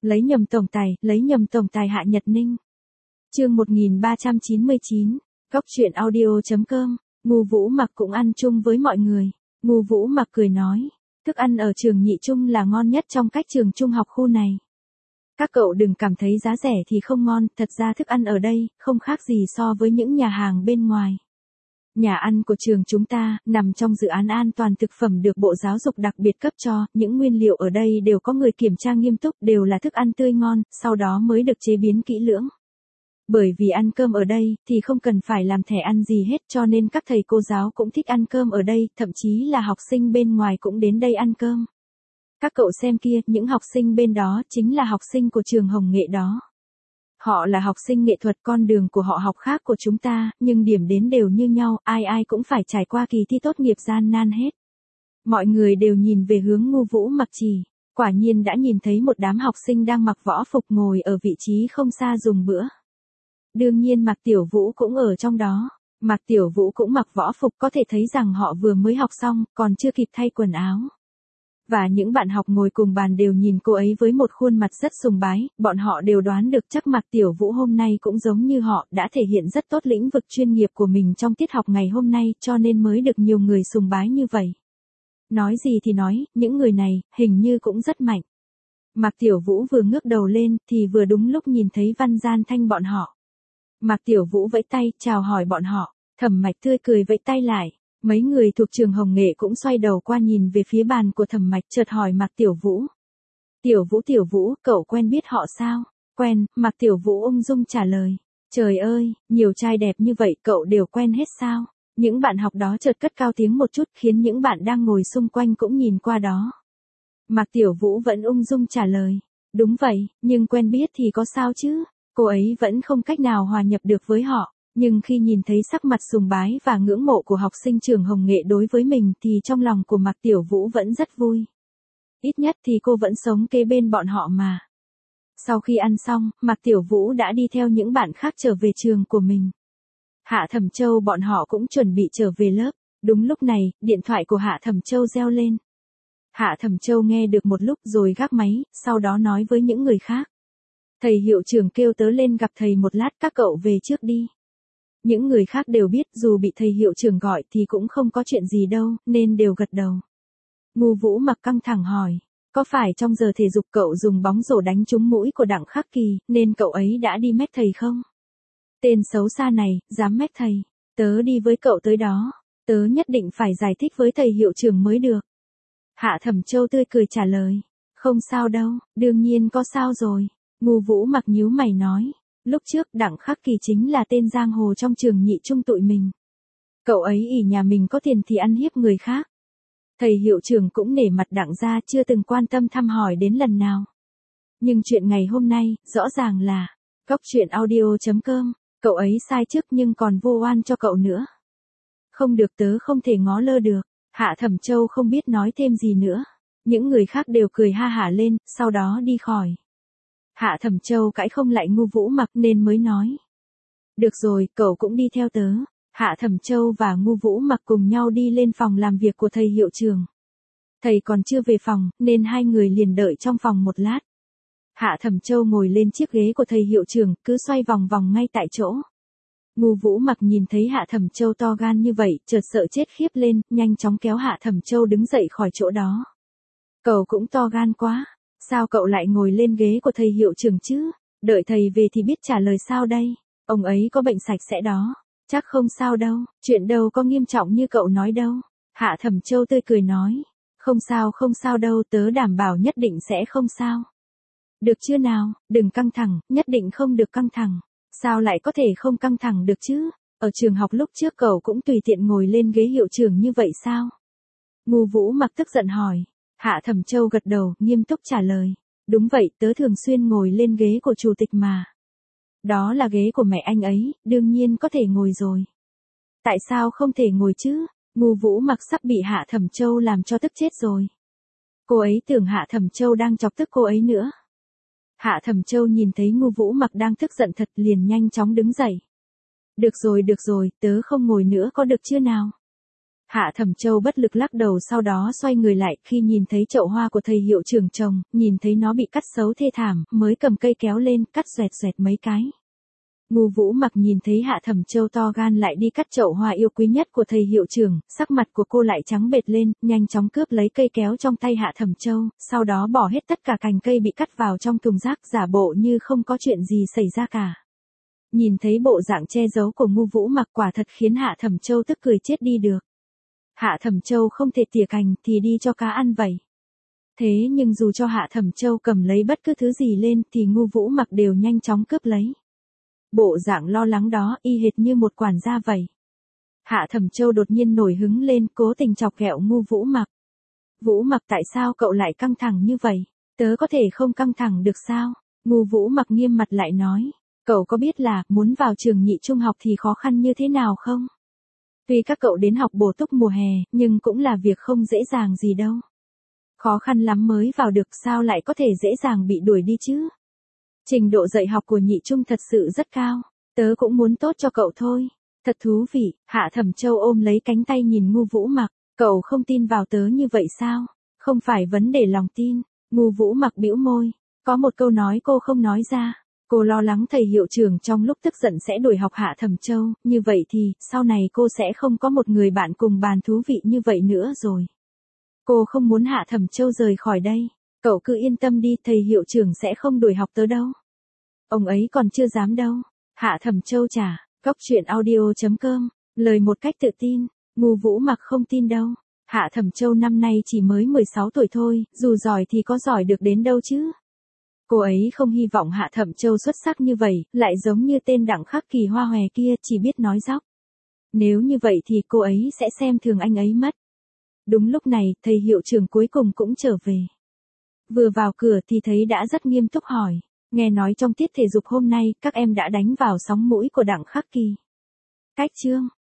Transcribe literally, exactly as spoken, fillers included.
Lấy nhầm tổng tài, lấy nhầm tổng tài Hạ Nhật Ninh. Chương một nghìn ba trăm chín mươi chín, Góc truyện audio chấm com. Ngô Vũ Mặc cũng ăn chung với mọi người. Ngô Vũ Mặc cười nói, thức ăn ở trường nhị trung là ngon nhất trong cách trường trung học khu này. Các cậu đừng cảm thấy giá rẻ thì không ngon, thật ra thức ăn ở đây không khác gì so với những nhà hàng bên ngoài. Nhà ăn của trường chúng ta nằm trong dự án an toàn thực phẩm được Bộ Giáo dục đặc biệt cấp cho, những nguyên liệu ở đây đều có người kiểm tra nghiêm túc, đều là thức ăn tươi ngon, sau đó mới được chế biến kỹ lưỡng. Bởi vì ăn cơm ở đây thì không cần phải làm thẻ ăn gì hết, cho nên các thầy cô giáo cũng thích ăn cơm ở đây, thậm chí là học sinh bên ngoài cũng đến đây ăn cơm. Các cậu xem kia, những học sinh bên đó chính là học sinh của trường Hồng Nghệ đó. Họ là học sinh nghệ thuật, con đường của họ học khác của chúng ta, nhưng điểm đến đều như nhau, ai ai cũng phải trải qua kỳ thi tốt nghiệp gian nan hết. Mọi người đều nhìn về hướng Ngô Vũ Mặc chỉ, quả nhiên đã nhìn thấy một đám học sinh đang mặc võ phục ngồi ở vị trí không xa dùng bữa. Đương nhiên Mạc Tiểu Vũ cũng ở trong đó. Mạc Tiểu Vũ cũng mặc võ phục, có thể thấy rằng họ vừa mới học xong, còn chưa kịp thay quần áo. Và những bạn học ngồi cùng bàn đều nhìn cô ấy với một khuôn mặt rất sùng bái, bọn họ đều đoán được chắc Mạc Tiểu Vũ hôm nay cũng giống như họ, đã thể hiện rất tốt lĩnh vực chuyên nghiệp của mình trong tiết học ngày hôm nay, cho nên mới được nhiều người sùng bái như vậy. Nói gì thì nói, những người này, hình như cũng rất mạnh. Mạc Tiểu Vũ vừa ngước đầu lên, thì vừa đúng lúc nhìn thấy Văn Gian Thanh bọn họ. Mạc Tiểu Vũ vẫy tay, chào hỏi bọn họ, Thẩm Mạch tươi cười vẫy tay lại. Mấy người thuộc trường Hồng Nghệ cũng xoay đầu qua nhìn về phía bàn của Thẩm Mạch, chợt hỏi Mạc Tiểu Vũ. Tiểu Vũ Tiểu Vũ, cậu quen biết họ sao? Quen, Mạc Tiểu Vũ ung dung trả lời. Trời ơi, nhiều trai đẹp như vậy cậu đều quen hết sao? Những bạn học đó chợt cất cao tiếng một chút, khiến những bạn đang ngồi xung quanh cũng nhìn qua đó. Mạc Tiểu Vũ vẫn ung dung trả lời. Đúng vậy, nhưng quen biết thì có sao chứ? Cô ấy vẫn không cách nào hòa nhập được với họ. Nhưng khi nhìn thấy sắc mặt sùng bái và ngưỡng mộ của học sinh trường Hồng Nghệ đối với mình thì trong lòng của Mạc Tiểu Vũ vẫn rất vui. Ít nhất thì cô vẫn sống kế bên bọn họ mà. Sau khi ăn xong, Mạc Tiểu Vũ đã đi theo những bạn khác trở về trường của mình. Hạ Thẩm Châu bọn họ cũng chuẩn bị trở về lớp. Đúng lúc này, điện thoại của Hạ Thẩm Châu reo lên. Hạ Thẩm Châu nghe được một lúc rồi gác máy, sau đó nói với những người khác. Thầy hiệu trưởng kêu tớ lên gặp thầy một lát, các cậu về trước đi. Những người khác đều biết dù bị thầy hiệu trưởng gọi thì cũng không có chuyện gì đâu, nên đều gật đầu. Ngô Vũ Mặc căng thẳng hỏi, có phải trong giờ thể dục cậu dùng bóng rổ đánh trúng mũi của Đặng Khắc Kỳ, nên cậu ấy đã đi mách thầy không? Tên xấu xa này, dám mách thầy, tớ đi với cậu tới đó, tớ nhất định phải giải thích với thầy hiệu trưởng mới được. Hạ Thẩm Châu tươi cười trả lời, không sao đâu, đương nhiên có sao rồi. Ngô Vũ Mặc nhíu mày nói. Lúc trước Đặng Khắc Kỳ chính là tên giang hồ trong trường nhị trung tụi mình. Cậu ấy ỷ nhà mình có tiền thì ăn hiếp người khác. Thầy hiệu trưởng cũng nể mặt Đặng gia, chưa từng quan tâm thăm hỏi đến lần nào. Nhưng chuyện ngày hôm nay, rõ ràng là, Góc truyện audio chấm com, cậu ấy sai trước nhưng còn vô oan cho cậu nữa. Không được, tớ không thể ngó lơ được. Hạ Thẩm Châu không biết nói thêm gì nữa. Những người khác đều cười ha hả lên, sau đó đi khỏi. Hạ Thẩm Châu cãi không lại Ngô Vũ Mặc nên mới nói. Được rồi, cậu cũng đi theo tớ. Hạ Thẩm Châu và Ngô Vũ Mặc cùng nhau đi lên phòng làm việc của thầy hiệu trưởng. Thầy còn chưa về phòng, nên hai người liền đợi trong phòng một lát. Hạ Thẩm Châu ngồi lên chiếc ghế của thầy hiệu trưởng, cứ xoay vòng vòng ngay tại chỗ. Ngô Vũ Mặc nhìn thấy Hạ Thẩm Châu to gan như vậy, chợt sợ chết khiếp lên, nhanh chóng kéo Hạ Thẩm Châu đứng dậy khỏi chỗ đó. Cậu cũng to gan quá. Sao cậu lại ngồi lên ghế của thầy hiệu trưởng chứ? Đợi thầy về thì biết trả lời sao đây? Ông ấy có bệnh sạch sẽ đó. Chắc không sao đâu, chuyện đâu có nghiêm trọng như cậu nói đâu. Hạ Thẩm Châu tươi cười nói. Không sao không sao đâu, tớ đảm bảo nhất định sẽ không sao. Được chưa nào, đừng căng thẳng, nhất định không được căng thẳng. Sao lại có thể không căng thẳng được chứ? Ở trường học lúc trước cậu cũng tùy tiện ngồi lên ghế hiệu trưởng như vậy sao? Ngô Vũ Mặc tức giận hỏi. Hạ Thẩm Châu gật đầu, nghiêm túc trả lời. Đúng vậy, tớ thường xuyên ngồi lên ghế của chủ tịch mà. Đó là ghế của mẹ anh ấy, đương nhiên có thể ngồi rồi. Tại sao không thể ngồi chứ? Ngô Vũ Mặc sắp bị Hạ Thẩm Châu làm cho tức chết rồi. Cô ấy tưởng Hạ Thẩm Châu đang chọc tức cô ấy nữa. Hạ Thẩm Châu nhìn thấy Ngô Vũ Mặc đang tức giận thật, liền nhanh chóng đứng dậy. Được rồi được rồi, tớ không ngồi nữa có được chưa nào? Hạ Thẩm Châu bất lực lắc đầu, sau đó xoay người lại, khi nhìn thấy chậu hoa của thầy hiệu trưởng trồng, nhìn thấy nó bị cắt xấu thê thảm, mới cầm cây kéo lên, cắt xoẹt xoẹt mấy cái. Ngô Vũ Mặc nhìn thấy Hạ Thẩm Châu to gan lại đi cắt chậu hoa yêu quý nhất của thầy hiệu trưởng, sắc mặt của cô lại trắng bệch lên, nhanh chóng cướp lấy cây kéo trong tay Hạ Thẩm Châu, sau đó bỏ hết tất cả cành cây bị cắt vào trong thùng rác, giả bộ như không có chuyện gì xảy ra cả. Nhìn thấy bộ dạng che giấu của Ngô Vũ Mặc quả thật khiến Hạ Thẩm Châu tức cười chết đi được. Hạ Thẩm Châu không thể tỉa cành thì đi cho cá ăn vậy. Thế nhưng dù cho Hạ Thẩm Châu cầm lấy bất cứ thứ gì lên thì Ngô Vũ Mặc đều nhanh chóng cướp lấy. Bộ dạng lo lắng đó y hệt như một quản gia vậy. Hạ Thẩm Châu đột nhiên nổi hứng lên, cố tình chọc ghẹo Ngô Vũ Mặc. Vũ Mặc, tại sao cậu lại căng thẳng như vậy? Tớ có thể không căng thẳng được sao? Ngô Vũ Mặc nghiêm mặt lại nói. Cậu có biết là muốn vào trường nhị trung học thì khó khăn như thế nào không? Tuy các cậu đến học bổ túc mùa hè, nhưng cũng là việc không dễ dàng gì đâu. Khó khăn lắm mới vào được, sao lại có thể dễ dàng bị đuổi đi chứ? Trình độ dạy học của nhị trung thật sự rất cao, tớ cũng muốn tốt cho cậu thôi. Thật thú vị. Hạ Thẩm Châu ôm lấy cánh tay nhìn Ngô Vũ Mặc, cậu không tin vào tớ như vậy sao? Không phải vấn đề lòng tin. Ngô Vũ Mặc bĩu môi, có một câu nói cô không nói ra. Cô lo lắng thầy hiệu trưởng trong lúc tức giận sẽ đuổi học Hạ Thẩm Châu, như vậy thì, sau này cô sẽ không có một người bạn cùng bàn thú vị như vậy nữa rồi. Cô không muốn Hạ Thẩm Châu rời khỏi đây. Cậu cứ yên tâm đi, thầy hiệu trưởng sẽ không đuổi học tớ đâu. Ông ấy còn chưa dám đâu. Hạ Thẩm Châu trả, cóc truyện audio chấm com, lời một cách tự tin. Ngô Vũ Mặc không tin đâu. Hạ Thẩm Châu năm nay chỉ mới mười sáu tuổi thôi, dù giỏi thì có giỏi được đến đâu chứ. Cô ấy không hy vọng Hạ Thẩm Châu xuất sắc như vậy, lại giống như tên Đặng Khắc Kỳ hoa hòe kia, chỉ biết nói dóc. Nếu như vậy thì cô ấy sẽ xem thường anh ấy mất. Đúng lúc này, thầy hiệu trưởng cuối cùng cũng trở về. Vừa vào cửa thì thấy đã rất nghiêm túc hỏi. Nghe nói trong tiết thể dục hôm nay, các em đã đánh vào sóng mũi của Đặng Khắc Kỳ. Cách chương.